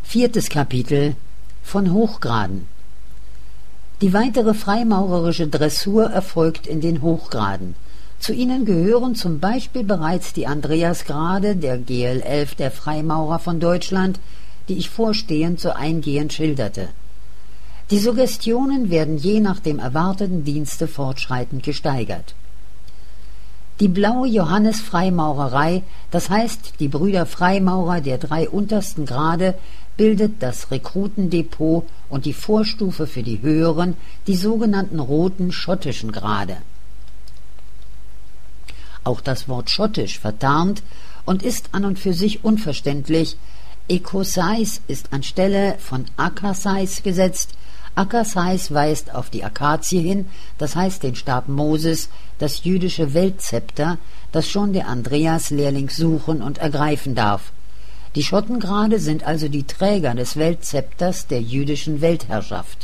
4. Kapitel von Hochgraden. Die weitere freimaurerische Dressur erfolgt in den Hochgraden. Zu ihnen gehören zum Beispiel bereits die Andreasgrade der GL 11 der Freimaurer von Deutschland, die ich vorstehend so eingehend schilderte. Die Suggestionen werden je nach dem erwarteten Dienste fortschreitend gesteigert. Die blaue Johannes-Freimaurerei, das heißt die Brüder Freimaurer der 3 untersten Grade, bildet das Rekrutendepot und die Vorstufe für die höheren, die sogenannten roten schottischen Grade. Auch das Wort schottisch vertarnt und ist an und für sich unverständlich. Ekosais ist anstelle von Akasais gesetzt. Akasais weist auf die Akazie hin, das heißt den Stab Moses, das jüdische Weltzepter, das schon der Andreas-Lehrling suchen und ergreifen darf. Die Schottengrade sind also die Träger des Weltzepters der jüdischen Weltherrschaft.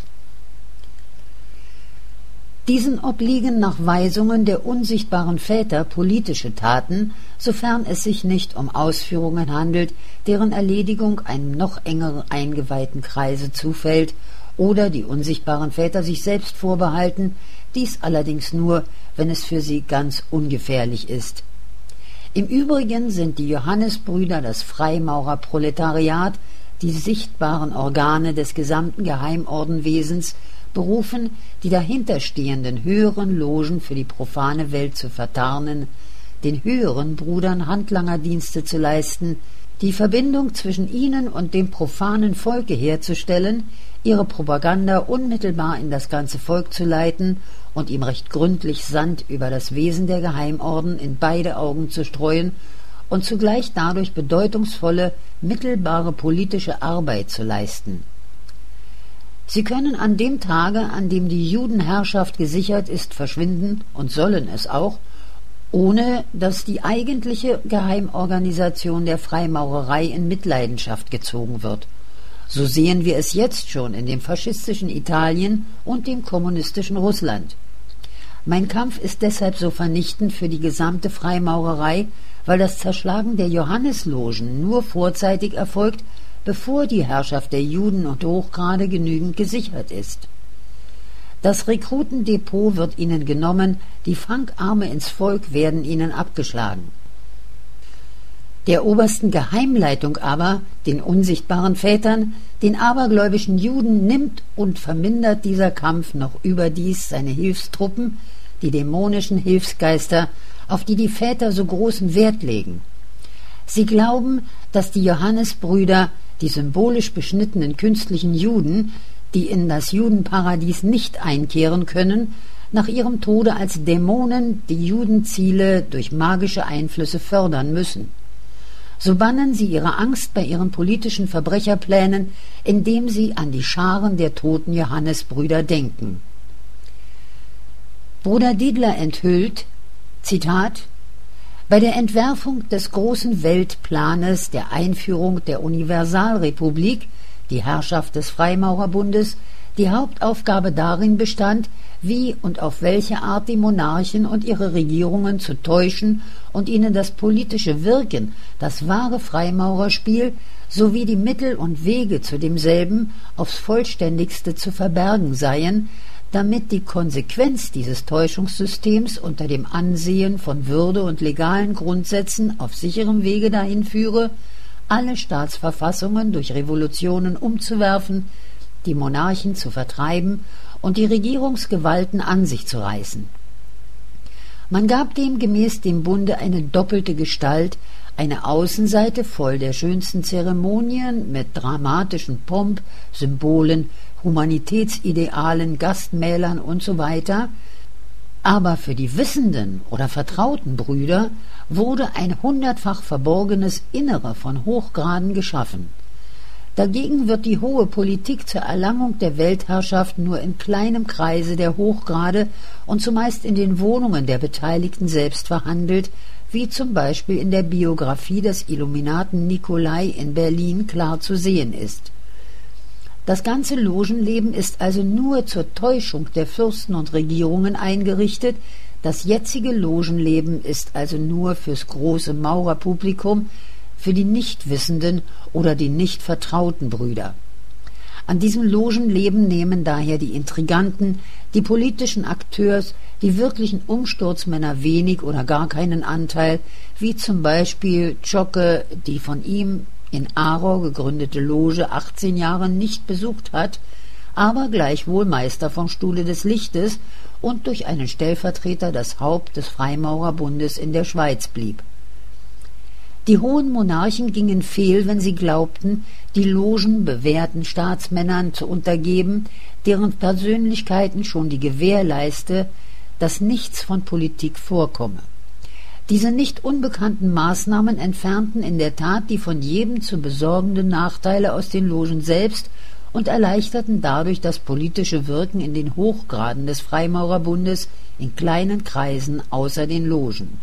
Diesen obliegen nach Weisungen der unsichtbaren Väter politische Taten, sofern es sich nicht um Ausführungen handelt, deren Erledigung einem noch enger eingeweihten Kreise zufällt, oder die unsichtbaren Väter sich selbst vorbehalten, dies allerdings nur, wenn es für sie ganz ungefährlich ist. Im Übrigen sind die Johannesbrüder das Freimaurerproletariat, die sichtbaren Organe des gesamten Geheimordenwesens, berufen, die dahinterstehenden höheren Logen für die profane Welt zu vertarnen, den höheren Brüdern Handlangerdienste zu leisten, die Verbindung zwischen ihnen und dem profanen Volke herzustellen, ihre Propaganda unmittelbar in das ganze Volk zu leiten und ihm recht gründlich Sand über das Wesen der Geheimorden in beide Augen zu streuen und zugleich dadurch bedeutungsvolle, mittelbare politische Arbeit zu leisten. Sie können an dem Tage, an dem die Judenherrschaft gesichert ist, verschwinden und sollen es auch, ohne dass die eigentliche Geheimorganisation der Freimaurerei in Mitleidenschaft gezogen wird. So sehen wir es jetzt schon in dem faschistischen Italien und dem kommunistischen Russland. Mein Kampf ist deshalb so vernichtend für die gesamte Freimaurerei, weil das Zerschlagen der Johanneslogen nur vorzeitig erfolgt, bevor die Herrschaft der Juden und Hochgrade genügend gesichert ist. Das Rekrutendepot wird ihnen genommen, die Fangarme ins Volk werden ihnen abgeschlagen. Der obersten Geheimleitung aber, den unsichtbaren Vätern, den abergläubischen Juden, nimmt und vermindert dieser Kampf noch überdies seine Hilfstruppen, die dämonischen Hilfsgeister, auf die die Väter so großen Wert legen. Sie glauben, dass die Johannesbrüder, die symbolisch beschnittenen künstlichen Juden, die in das Judenparadies nicht einkehren können, nach ihrem Tode als Dämonen die Judenziele durch magische Einflüsse fördern müssen. So bannen sie ihre Angst bei ihren politischen Verbrecherplänen, indem sie an die Scharen der toten Johannesbrüder denken. Bruder Diedler enthüllt, Zitat, bei der Entwerfung des großen Weltplanes der Einführung der Universalrepublik, die Herrschaft des Freimaurerbundes, die Hauptaufgabe darin bestand, wie und auf welche Art die Monarchen und ihre Regierungen zu täuschen und ihnen das politische Wirken, das wahre Freimaurerspiel sowie die Mittel und Wege zu demselben aufs vollständigste zu verbergen seien, damit die Konsequenz dieses Täuschungssystems unter dem Ansehen von Würde und legalen Grundsätzen auf sicherem Wege dahin führe, alle Staatsverfassungen durch Revolutionen umzuwerfen, die Monarchen zu vertreiben und die Regierungsgewalten an sich zu reißen. Man gab demgemäß dem Bunde eine doppelte Gestalt, eine Außenseite voll der schönsten Zeremonien mit dramatischen Pomp, Symbolen, Humanitätsidealen, Gastmälern usw., aber für die wissenden oder vertrauten Brüder wurde ein 100-fach verborgenes Innere von Hochgraden geschaffen. Dagegen wird die hohe Politik zur Erlangung der Weltherrschaft nur in kleinem Kreise der Hochgrade und zumeist in den Wohnungen der Beteiligten selbst verhandelt, wie zum Beispiel in der Biografie des Illuminaten Nikolai in Berlin klar zu sehen ist. Das ganze Logenleben ist also nur zur Täuschung der Fürsten und Regierungen eingerichtet, das jetzige Logenleben ist also nur fürs große Maurerpublikum, für die Nichtwissenden oder die nicht vertrauten Brüder. An diesem Logenleben nehmen daher die Intriganten, die politischen Akteurs, die wirklichen Umsturzmänner wenig oder gar keinen Anteil, wie zum Beispiel Zschokke, die von ihm in Aarau gegründete Loge 18 Jahre nicht besucht hat, aber gleichwohl Meister vom Stuhle des Lichtes und durch einen Stellvertreter das Haupt des Freimaurerbundes in der Schweiz blieb. Die hohen Monarchen gingen fehl, wenn sie glaubten, die Logen bewährten Staatsmännern zu untergeben, deren Persönlichkeiten schon die Gewähr leiste, dass nichts von Politik vorkomme. Diese nicht unbekannten Maßnahmen entfernten in der Tat die von jedem zu besorgenden Nachteile aus den Logen selbst und erleichterten dadurch das politische Wirken in den Hochgraden des Freimaurerbundes in kleinen Kreisen außer den Logen.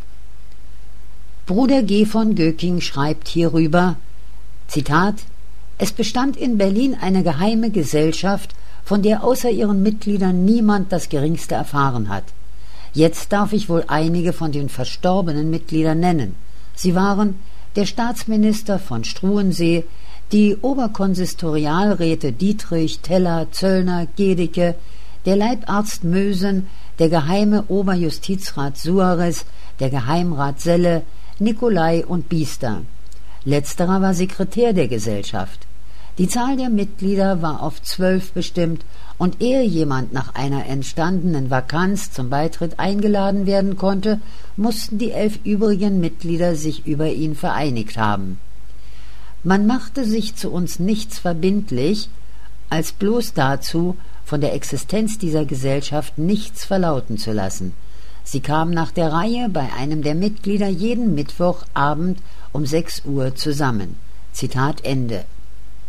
Bruder G. von Göking schreibt hierüber, Zitat, »Es bestand in Berlin eine geheime Gesellschaft, von der außer ihren Mitgliedern niemand das Geringste erfahren hat. Jetzt darf ich wohl einige von den verstorbenen Mitgliedern nennen. Sie waren der Staatsminister von Struensee, die Oberkonsistorialräte Dietrich, Teller, Zöllner, Gedicke, der Leibarzt Mösen, der geheime Oberjustizrat Suarez, der Geheimrat Selle, Nicolai und Biester. Letzterer war Sekretär der Gesellschaft. Die Zahl der Mitglieder war auf 12 bestimmt, und ehe jemand nach einer entstandenen Vakanz zum Beitritt eingeladen werden konnte, mussten die 11 übrigen Mitglieder sich über ihn vereinigt haben. Man machte sich zu uns nichts verbindlich, als bloß dazu, von der Existenz dieser Gesellschaft nichts verlauten zu lassen. Sie kam nach der Reihe bei einem der Mitglieder jeden Mittwochabend um 6 Uhr zusammen. Zitat Ende.